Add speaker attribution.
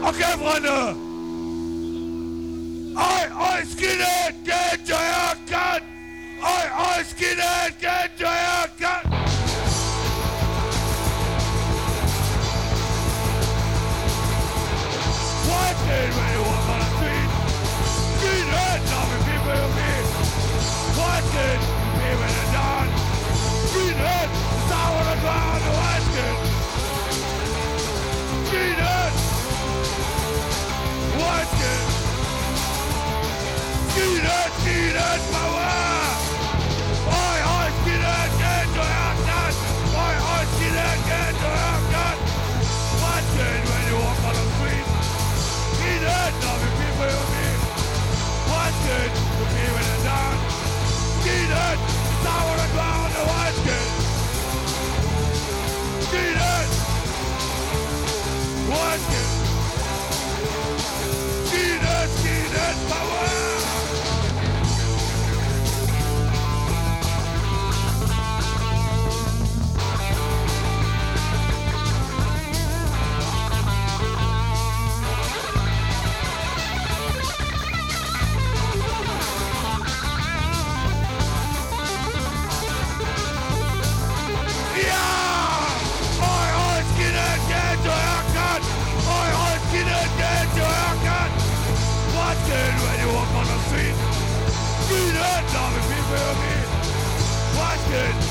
Speaker 1: Okay, Freunde. Oi, Skinhead, get your haircut. Oi, Skinhead, get your haircut. What did when you walk on the street? Skinhead, loving people you meet. What did people in the dawn? Skinhead, sour on the ground, the white skin. Skinhead, white skin. Skinhead, power! Oi, Skinhead, get your haircut! Oi, Skinhead, get your haircut! What's it when you walk on the street? Skinhead, loving people you meet. What's it to be with a dance? Skinhead, sour on the ground, the white skin. Skinhead, white skin. Skinhead, power! When you walk on the street, skinhead, loving people you meet. What's it?